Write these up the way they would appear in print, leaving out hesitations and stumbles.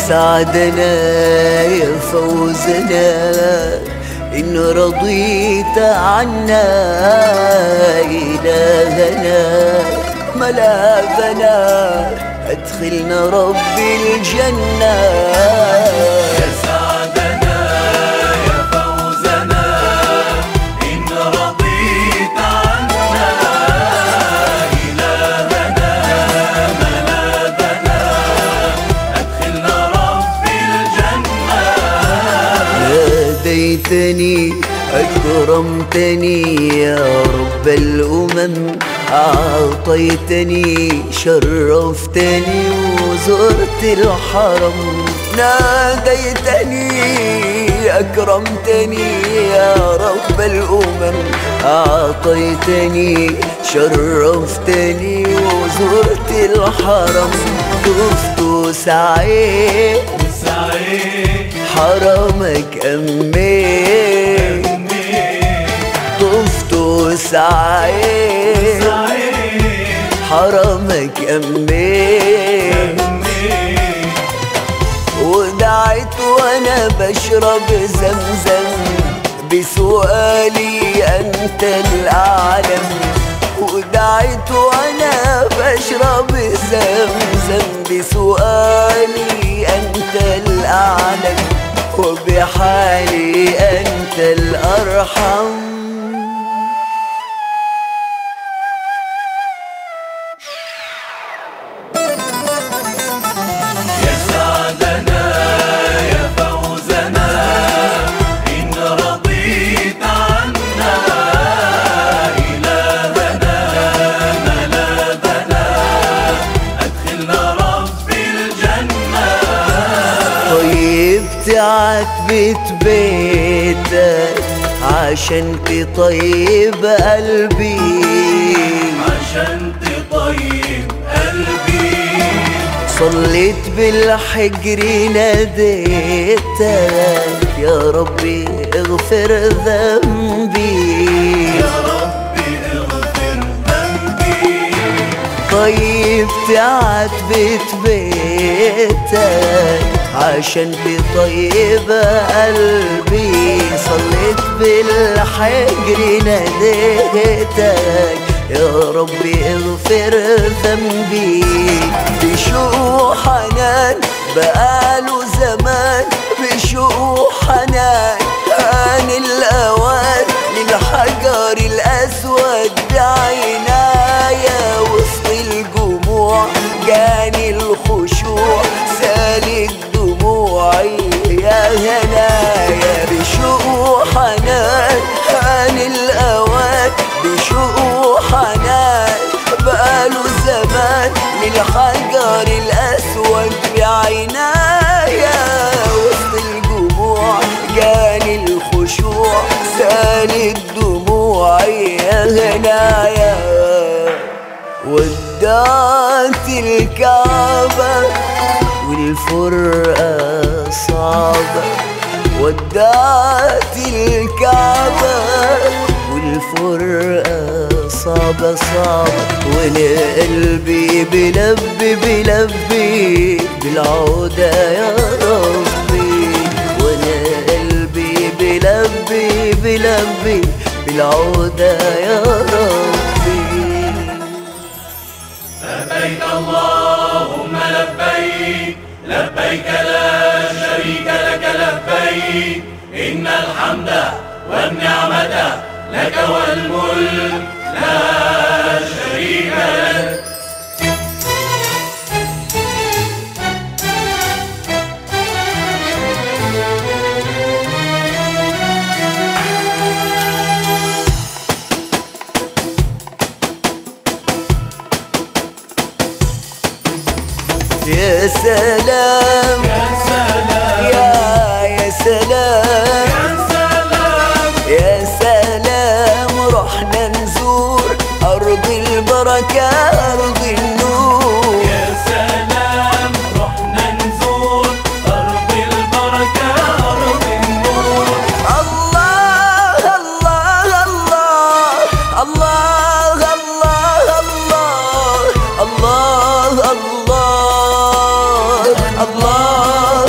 سعدنا يا فوزنا إن رضيت عنا إلهنا ملاذنا أدخلنا ربي الجنة. يا سعدنا يا فوزنا إن رضيت عنا إلهنا ملاذنا أدخلنا ربي الجنة. هديتني أكرمتني يا رب الأمم أعطيتني شرفتني وزرت الحرم. ناديتني أكرمتني يا رب الأمم أعطيتني شرفتني وزرت الحرم. طفت وسعيت حرمك أميت طفت وسعيت حرمك أميت ودعيت وأنا بشرب زمزم بسؤالي أنت الأعلم. ودعيت وأنا بشرب زمزم بسؤالي أنت الأعلم وبحالي أنت الأرحم. يا سعدنا يا فوزنا إن رضيت عنا إلهنا ملاذنا أدخلنا ربي الجنة. طيبت عتبة بيتك عشان تطيب قلبي عشان تطيب قلبي. صليت بالحجر ناديتك يا ربي اغفر ذنبي يا ربي اغفر ذنبي. طيبت عتبة بيتك عشان تطيب قلبي. صليت بالحجر ناديتك يا ربي اغفر ذنبي. بشوق حنان بقاله زمان بشوق حنان آن الأوان للحجر الأسود بعناية. وسط الجموع جاني الخشوع سالت دموعي يا هنايا. بشوق حنان آن الأوان بشوق حنان بقاله زمان للحجر الأسود بعناية. وسط الجموع جاني الخشوع سالت دموعي يا هنايا. ودعت الكعبة والفرقة صعبة. ودعت الكعبة والفرقة صعبة وانا قلبي بلبي بالعودة يا ربي. وانا قلبي بلبي بالعودة يا ربي. لبيك اللهم لبيك لبيك لا شريك لك لبيك إن الحمد والنعمة لك والملك لا شريك لك. يا سلام يا سلام يا سلام يا سلام رحنا نزور أرض البركة أرض النور. يا سلام رحنا نزور أرض البركة أرض النور. الله الله الله الله الله الله الله الله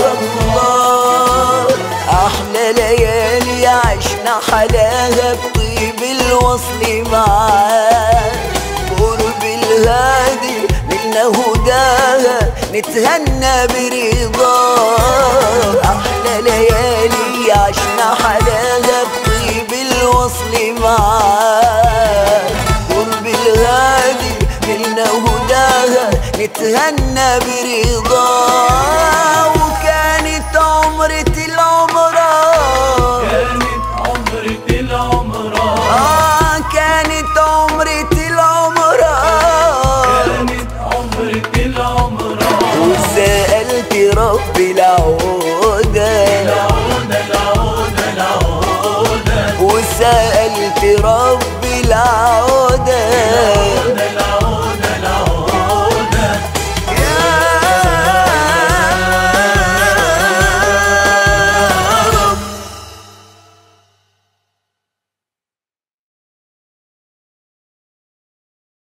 عشنا حلاها بطيب الوصل معاه، قرب الهادي نلنا هداها نتهنى برضاه. أحلى ليالي عشنا حلاها بطيب الوصل معاه، قرب الهادي نلنا هداها نتهنى برضاه. وكانت عمرة العمرة، كانت عمرة العمرة، كانت عمرة العمرة، كانت عمرة العمرة. وسألت ربي العودة، العودة العودة العودة، وسألت ربي العودة،